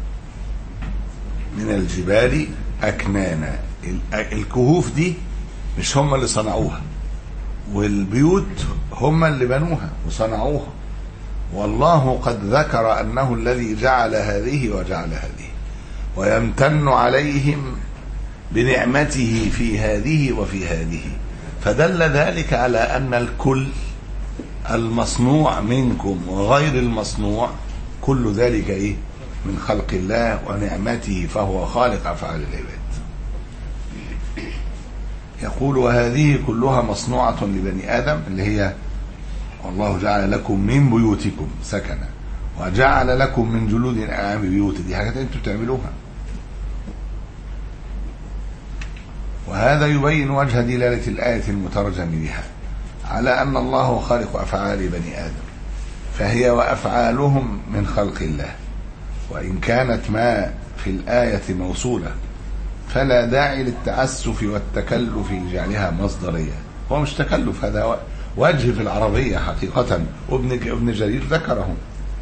من الجبال أكنانا. الكهوف دي مش هم اللي صنعوها، والبيوت هم اللي بنوها وصنعوها، والله قد ذكر أنه الذي جعل هذه وجعل هذه، ويمتن عليهم بنعمته في هذه وفي هذه، فدل ذلك على أن الكل المصنوع منكم وغير المصنوع كل ذلك إيه؟ من خلق الله ونعمته، فهو خالق أفعال العباد. يقول وهذه كلها مصنوعة لبني آدم، اللي هي والله جعل لكم من بيوتكم سكنا وجعل لكم من جلود الأنعام بيوت، دي حاجات انتم بتعملوها. وهذا يبين وجه دلالة الآية المترجم بها على أن الله خالق أفعال بني آدم، فهي وأفعالهم من خلق الله. وإن كانت ما في الآية موصولة فلا داعي للتعسف والتكلف لجعلها مصدرية. هو مش تكلف، هذا وجه في العربية حقيقة، وابن ابن جرير ذكره.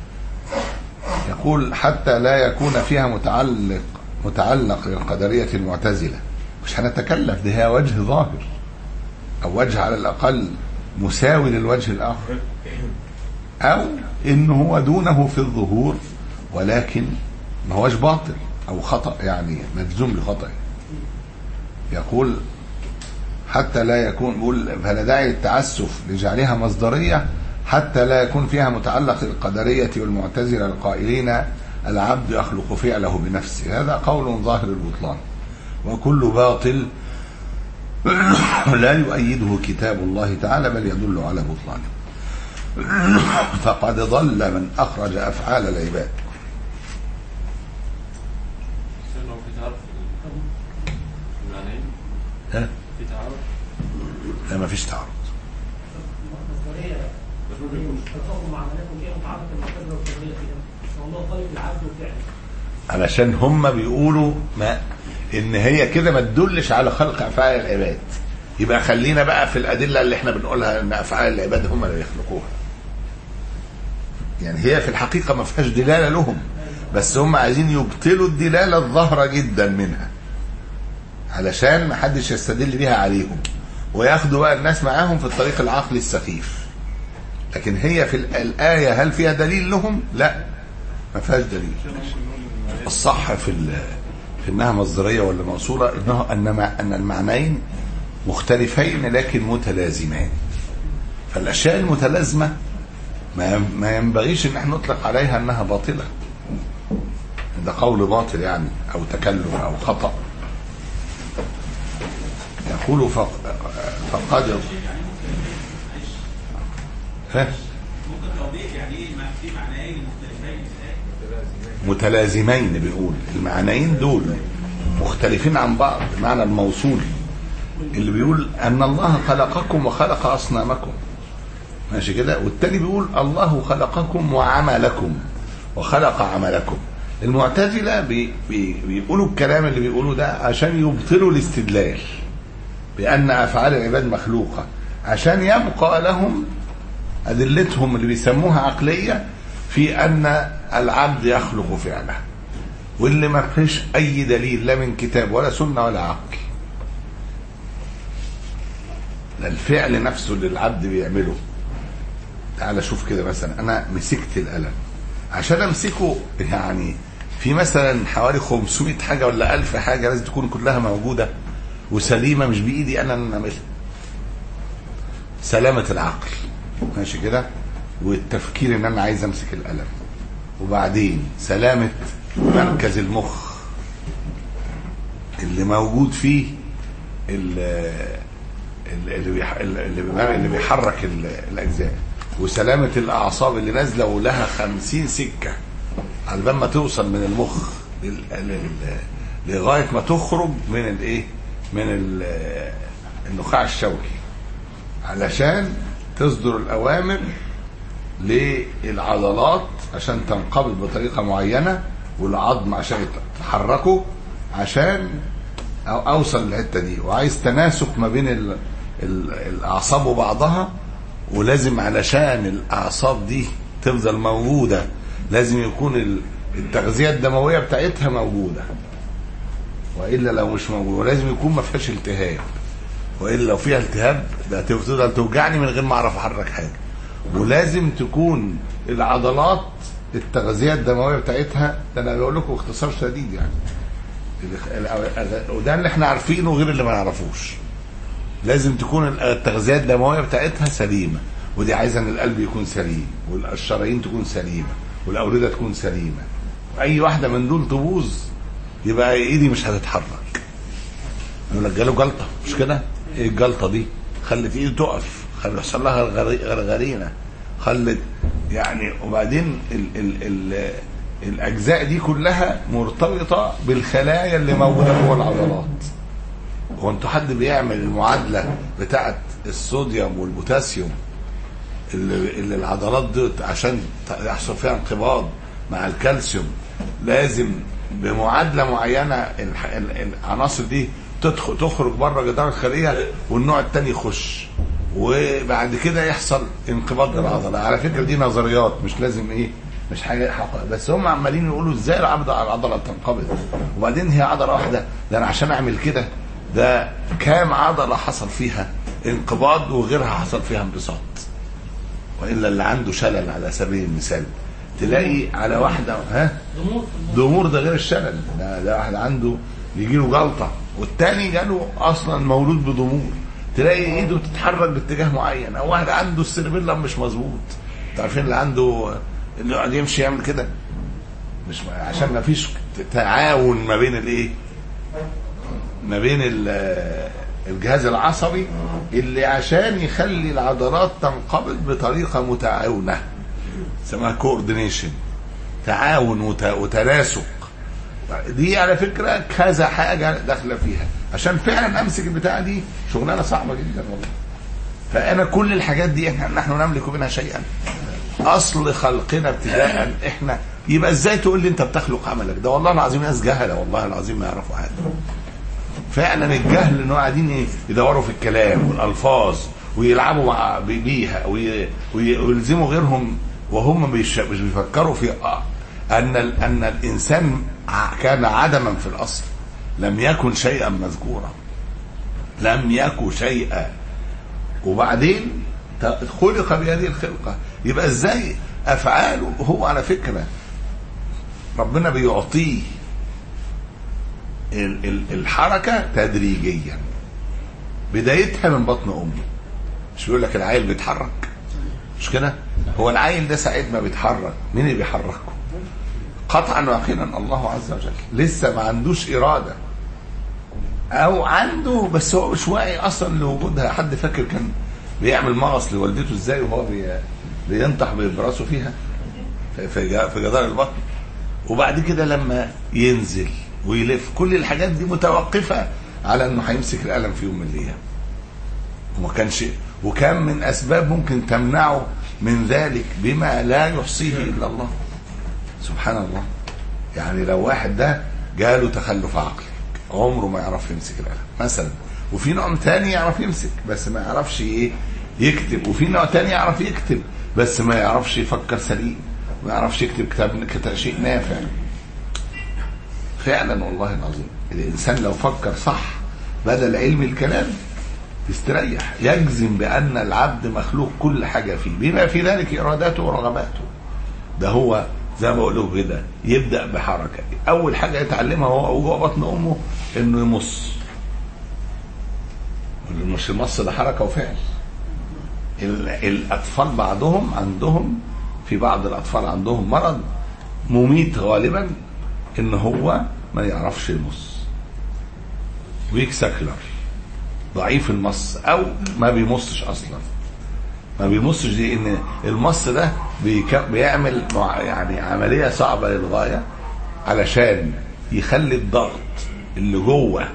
يقول حتى لا يكون فيها متعلق متعلق للقدرية المعتزلة، مش هنتكلف، ده هي وجه ظاهر أو وجه على الأقل مساوي للوجه الآخر، أو إنه هو دونه في الظهور ولكن ما هوش باطل أو خطأ، يعني مجزوم بخطأ. يقول حتى لا يكون، يقول فلا داعي للتعسف لجعلها مصدرية حتى لا يكون فيها متعلق للقدرية والمعتزلة القائلين العبد يخلق فعله بنفسه، هذا قول ظاهر البطلان. وكل باطل لا يؤيده كتاب الله تعالى بل يدل على بطلانه. فقد ضل من أخرج أفعال العباد. لو في تعرف المعنيين ها؟ في تعرف لا ما فيش تعارض. علشان هم بيقولوا ما ان هي كده ما تدلش على خلق افعال العباد، يبقى خلينا بقى في الادله اللي احنا بنقولها ان افعال العباد هم اللي يخلقوها. يعني هي في الحقيقه ما فيهاش دلاله لهم، بس هم عايزين يبطلوا الدلاله الظاهره جدا منها علشان ما حدش يستدل بيها عليهم، وياخدوا بقى الناس معاهم في الطريق العقلي السخيف. لكن هي في الايه هل فيها دليل لهم؟ لا ما فيهاش دليل. الصح في في انها مصدريه ولا موصوله انه ان ان المعنيين مختلفين لكن متلازمان. فالاشياء المتلازمه ما ما ينبغيش ان احنا نطلق عليها انها باطله، ده قول باطل يعني او تكلف او خطا. يقول فقد ها ممكن توضيح يعني ايه في معنيين مختلفين متلازمين. بنقول المعنيين دول مختلفين عن بعض. معنى الموصول اللي بيقول ان الله خلقكم وخلق اصنامكم، ماشي كده، والتاني بيقول الله خلقكم وعملكم وخلق عملكم. المعتزله بي بي بيقولوا الكلام اللي بيقولوا ده عشان يبطلوا الاستدلال بان افعال العباد مخلوقه، عشان يبقى لهم ادلتهم اللي بيسموها عقليه في ان العبد يخلق فعله، واللي ما فيش اي دليل لا من كتاب ولا سنه ولا عقل. الفعل نفسه اللي العبد بيعمله. تعال شوف كده، مثلا انا مسكت القلم، عشان امسكه يعني في مثلا حوالي خمسمائة حاجه ولا ألف حاجه لازم تكون كلها موجوده وسليمه، مش بايدي انا ان اعملها. سلامه العقل، ماشي كده، والتفكير ان انا عايز امسك القلم، وبعدين سلامه مركز المخ اللي موجود فيه اللي اللي بيحرك الاجزاء، وسلامه الاعصاب اللي نازله ولها خمسين سكه على بال ما توصل من المخ لغايه ما تخرج من الايه من النخاع الشوكي علشان تصدر الاوامر للعضلات عشان تنقبض بطريقه معينه، والعظم عشان تحركه عشان اوصل للحته دي. وعايز تناسق ما بين ال ال الاعصاب وبعضها، ولازم علشان الاعصاب دي تفضل موجوده لازم يكون التغذيه الدمويه بتاعتها موجوده، والا لو مش موجوده، ولازم يكون ما فيهاش التهاب، والا لو فيها التهاب ده تفضل توجعني من غير ما اعرف احرك حاجه. ولازم تكون العضلات التغذيه الدمويه بتاعتها، ده انا بقول لكم باختصار شديد يعني، وده اللي احنا عارفينه غير اللي ما نعرفوش. لازم تكون التغذيه الدمويه بتاعتها سليمه، ودي عايزه ان القلب يكون سليم، والشرايين تكون سليمه، والاورده تكون سليمه. واي واحده من دول تبوظ يبقى ايدي مش هتتحرك. يقول لك جاله جلطه، مش كده؟ ايه الجلطه دي؟ خلت ايده تقف، خلت يحصل لها غرغرينه، خلت يعني. وبعدين ال ال ال الاجزاء دي كلها مرتبطه بالخلايا اللي موجوده جوه العضلات. هو انتوا حد بيعمل المعادله بتاعه الصوديوم والبوتاسيوم اللي, اللي العضلات دي عشان يحصل فيها انقباض مع الكالسيوم لازم بمعادله معينه العناصر دي تدخل تخرج بره جدار الخليه والنوع الثاني يخش، وبعد كده يحصل انقباض للعضله. على فكره دي نظريات، مش لازم ايه، مش حاجه حقيقة، بس هم عمالين يقولوا ازاي العضله تنقبض، وبعدين هي عضله واحده. ده انا عشان اعمل كده ده كام عضله حصل فيها انقباض وغيرها حصل فيها انبساط. والا اللي عنده شلل على سبيل المثال تلاقي على واحده ها ضمور، ده غير الشلل، ده, ده واحد عنده يجي له جلطه، والتاني جاله اصلا مولود بضمور، تلاقي ايده بتتحرك باتجاه معين. او واحد عنده السيربيلم مش مظبوط، عارفين اللي عنده اللي يقعد يمشي يعمل كده، مش عشان ما فيش تعاون ما بين الايه ما بين الجهاز العصبي اللي عشان يخلي العضلات تنقبض بطريقة متعاونة اسمها كوردينيشن، تعاون وتناسق. دي على فكرة كذا حاجة داخلة فيها عشان فعلا امسك البتاعة دي شغلانة صعبة جدا والله. فانا كل الحاجات دي احنا نحن نملك منها شيئا، اصل خلقنا ابتداء احنا. يبقى ازاي تقول لي انت بتخلق عملك ده؟ والله العظيم ناس جهله، والله العظيم ما يعرفوا حاجه. فعلا الجهل انه قاعدين ايه يدوروا في الكلام والالفاظ ويلعبوا مع بيها ويلزموا غيرهم، وهم مش بيفكروا في ان ان الانسان كان عدما في الاصل، لم يكن شيئا مذكورا، لم يكن شيئا، وبعدين خلق بهذه الخلقه. يبقى ازاي افعاله؟ هو على فكره ربنا بيعطيه الحركه تدريجيا، بدايتها من بطن امه. مش بيقول لك العيل بيتحرك؟ مش كده؟ هو العيل ده ساعه ما بيتحرك مين اللي بيحركه؟ قطعا ويقينا الله عز وجل. لسه ما عندوش اراده، او عنده بس هو مش واعي اصلا لوجودها. حد فاكر كان بيعمل مغص لوالدته ازاي وهو بينطح براسه فيها في جدار البطن؟ وبعد كده لما ينزل ويلف، كل الحاجات دي متوقفه على انه هيمسك القلم في يوم من الايام. وما كانش، وكان من اسباب ممكن تمنعه من ذلك بما لا يحصيه الا الله سبحان الله. يعني لو واحد ده جاله تخلف عقلي عمره ما يعرف يمسك القلم مثلا، وفي نوع تاني يعرف يمسك بس ما يعرفش ايه يكتب، وفي نوع تاني يعرف يكتب بس ما يعرفش يفكر سليم، ما يعرفش يكتب كتاب كتاب شيء نافع. فعلا والله العظيم الانسان لو فكر صح بدل علم الكلام يستريح، يجزم بان العبد مخلوق كل حاجه فيه بما في ذلك اراداته ورغباته. ده هو زي ما بقول له كده يبدا بحركه. اول حاجه يتعلمها هو جوه بطن امه انه يمص. مش المص ده حركه وفعل. الاطفال بعضهم عندهم، في بعض الاطفال عندهم مرض مميت غالبا ان هو ما يعرفش يمص، ويك ساكلر، ضعيف المص او ما بيمصش اصلا. ما بيمصش دي ان المص ده بيعمل يعني عمليه صعبه للغايه علشان يخلي الضغط اللي جوه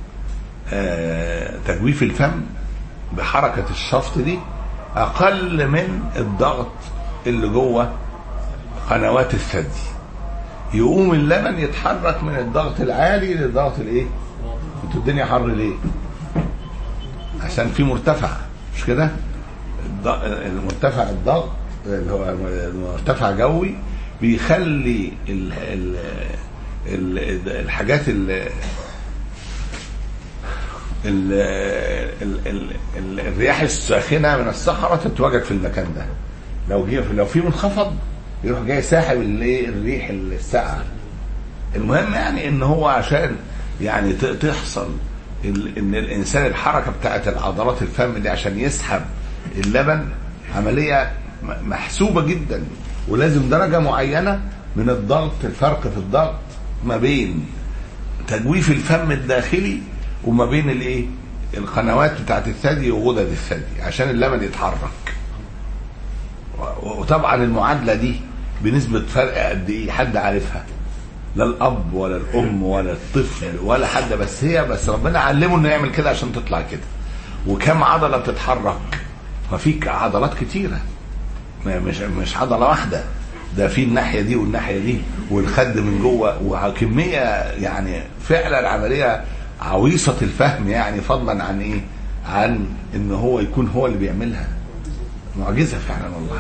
آه تجويف الفم بحركه الشفط دي اقل من الضغط اللي جوه قنوات الثدي. يقوم اللبن يتحرك من الضغط العالي للضغط الايه؟ انتوا الدنيا حر ليه؟ عشان في مرتفع، مش كده؟ المرتفع الضغط اللي هو مرتفع جوي بيخلي ال ال ال الحاجات ال ال ال ال الرياح الساخنه من الصحراء تتواجد في المكان ده. لو جه لو في منخفض يروح جاي ساحب الايه الريح الساقعه. المهم يعني ان هو عشان يعني تحصل ان الانسان الحركه بتاعت العضلات الفم دي عشان يسحب اللبن عمليه محسوبه جدا، ولازم درجه معينه من الضغط، الفرق في الضغط ما بين تجويف الفم الداخلي وما بين الايه القنوات بتاعت الثدي وغدد الثدي عشان اللبن يتحرك. وطبعا المعادله دي بنسبه فرق قد ايه حد عارفها؟ لا الاب ولا الام ولا الطفل ولا حد، بس هي بس ربنا علمه انه يعمل كده عشان تطلع كده. وكم عضله بتتحرك؟ ففيك عضلات كتيره، مش مش عضله واحده، ده في الناحيه دي والناحيه دي والخد من جوه، وكميه يعني فعلا عمليه عويصه الفهم، يعني فضلا عن ايه؟ عن ان هو يكون هو اللي بيعملها. معجزه فعلا والله.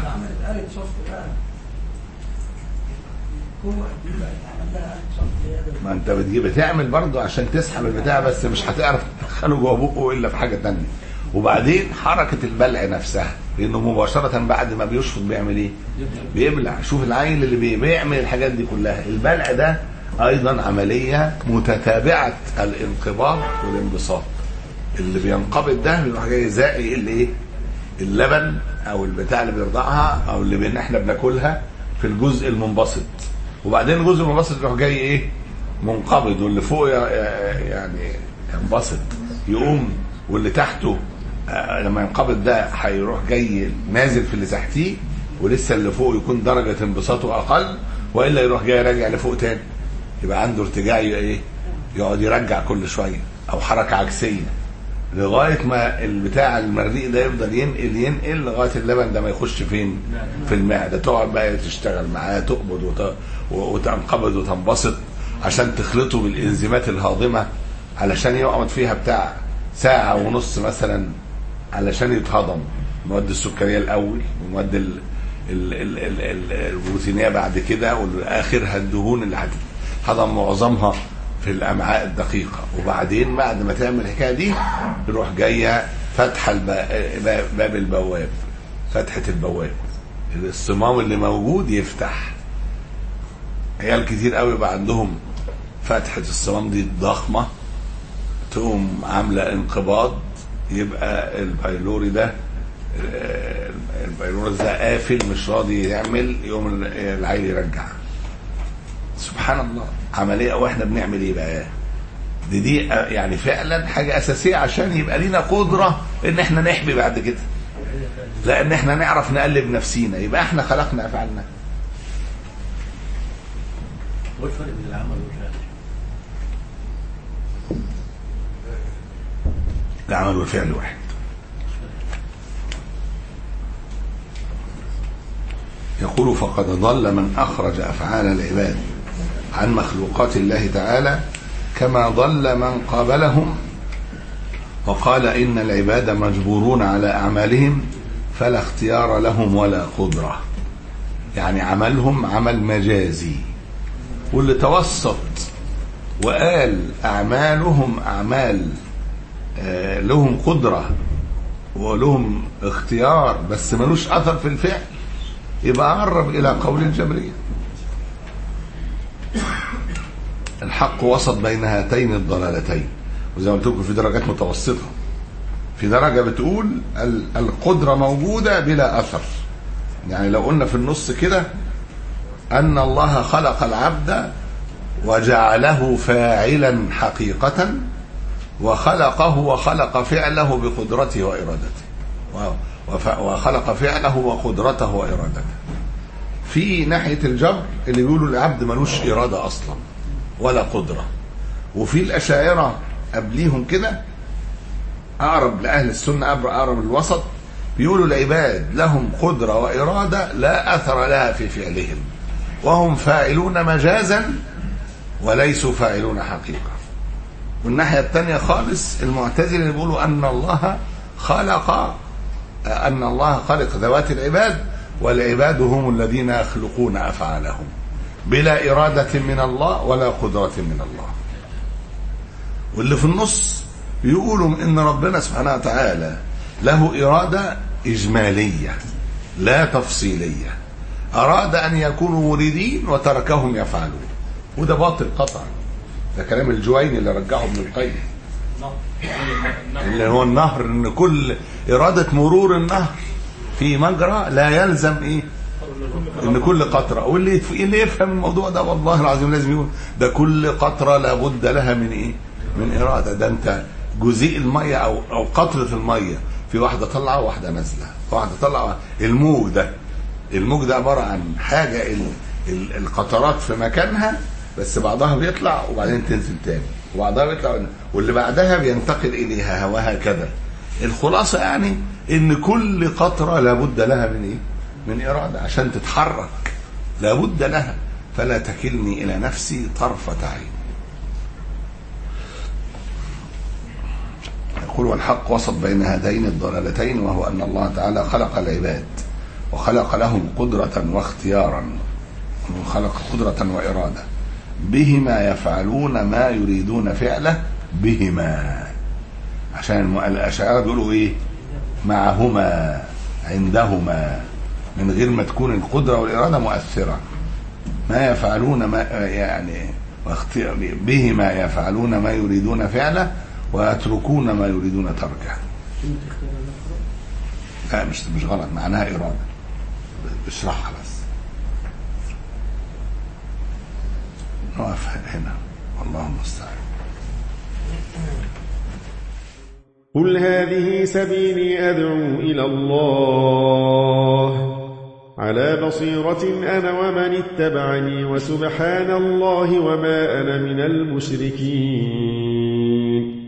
ما انت بتجيب بتعمل برضه عشان تسحب البتاع، بس مش هتعرف تدخله جوه بقه الا في حاجه ثانيه. وبعدين حركه البلع نفسها، لانه مباشره بعد ما بيشفط بيعمل ايه؟ بيبلع. شوف العيل اللي بيعمل الحاجات دي كلها، البلع ده ايضا عمليه متتابعه الانقباض والانبساط. اللي بينقبض ده بيروح جاي زائق الايه؟ اللبن او البتاع اللي بيرضعها او اللي احنا بناكلها في الجزء المنبسط، وبعدين الجزء المنبسط يروح جاي ايه؟ منقبض، واللي فوق يعني ينبسط يقوم، واللي تحته آه لما ينقبض ده هيروح جاي نازل في اللي تحتيه، ولسه اللي فوق يكون درجة انبساطه أقل، وإلا يروح جاي راجع لفوق تاني، يبقى عنده ارتجاع إيه، يقعد يرجع كل شوية، أو حركة عكسية لغاية ما البتاع المريء ده يفضل ينقل ينقل لغاية اللبن ده ما يخش فين؟ في المعدة. تقعد بقى تشتغل معاه، تقبض وت... وتنقبض وتنبسط عشان تخلطه بالإنزيمات الهاضمة، علشان يقعد فيها بتاع ساعة ونص مثلا علشان يتهضم. المواد السكرية الأول، والمواد ال... ال... ال... ال... ال... البروتينية بعد كده، والآخرها الدهون اللي هتهضم معظمها في الأمعاء الدقيقة. وبعدين بعد ما تعمل الحكاية دي تروح جاية فتح باب البواب، فتحة البواب، الصمام اللي موجود يفتح. عيال كتير قوي بقى عندهم فتحة الصمام دي ضخمة، تقوم عاملة انقباض، يبقى البايلوري ده البايلوري ده قافل مش راضي يعمل، يقوم العيل يرجع. سبحان الله، عملية. واحنا بنعمل ايه بقى؟ دي دي يعني فعلا حاجة اساسية عشان يبقى لينا قدرة ان احنا نحبي بعد كده، لان احنا نعرف نقلب نفسينا، يبقى احنا خلقنا افعالنا. هو الفرق بين العمل والفعل؟ العمل والفعل واحد. يقول فقد ضل من أخرج أفعال العباد عن مخلوقات الله تعالى كما ضل من قابلهم وقال إن العباد مجبورون على أعمالهم فلا اختيار لهم ولا قدرة. يعني عملهم عمل مجازي، واللي توسط وقال أعمالهم أعمال آه لهم قدرة ولهم اختيار بس ملوش أثر في الفعل، يبقى قرب إلى قول الجبرية. الحق وسط بين هاتين الضلالتين، وزي ما قلت لكم في درجات متوسطة. في درجة بتقول القدرة موجودة بلا أثر، يعني لو قلنا في النص كده أن الله خلق العبد وجعله فاعلا حقيقة، وخلقه وخلق فعله بقدرته وإرادته، وخلق فعله وقدرته وإرادته. في ناحية الجبر اللي بيقولوا العبد ملوش إرادة أصلا ولا قدرة، وفي الأشاعرة قبليهم كده أقرب لأهل السنة، أقرب الوسط، بيقولوا العباد لهم قدرة وإرادة لا أثر لها في فعلهم، وهم فاعلون مجازا وليسوا فاعلون حقيقة. والناحية الثانية خالص المعتزلة اللي بيقولوا أن الله خلق أن الله خلق ذوات العباد، والعباد هم الذين يخلقون أفعالهم بلا إرادة من الله ولا قدرة من الله. واللي في النص يقولوا إن ربنا سبحانه وتعالى له إرادة إجمالية لا تفصيلية، أراد أن يكونوا مريدين وتركهم يفعلون، وده باطل قطعا. ده كلام الجويني اللي رجعه ابن القيم، اللي هو النهر، ان كل إرادة مرور النهر في مجرى لا يلزم ايه ان كل قطرة. واللي اللي يفهم الموضوع ده والله العظيم لازم يقول ده كل قطرة لابد لها من ايه من إرادة. ده انت جزيء المية او او قطرة المية، في واحدة طلعة وواحدة نازلة، واحدة طلعة. الموج ده الموج ده عبارة عن حاجة ال ال القطرات في مكانها، بس بعضها بيطلع وبعدين تنزل تاني، وبعضها بيطلع واللي بعدها بينتقل إليها، وهكذا. الخلاصة يعني إن كل قطرة لابد لها من إيه؟ من إرادة عشان تتحرك، لابد لها. فلا تكلني إلى نفسي طرفة عين. يقول والحق وسط بين هذين الضلالتين، وهو أن الله تعالى خلق العباد وخلق لهم قدرة واختيارا، وخلق قدرة وإرادة بهما يفعلون ما يريدون فعله، بهما عشان الأشاعرة بيقولوا إيه معهما عندهما، من غير ما تكون القدرة والإرادة مؤثرة. ما يفعلون ما يعني بهما يفعلون ما يريدون فعله ويتركون ما يريدون تركه. لا مش مش غلط، معناها إرادة، بشرحها بس. نقف هنا والله المستعان. قل هذه سبيلي أدعو إلى الله على بصيرة أنا ومن اتبعني وسبحان الله وما أنا من المشركين.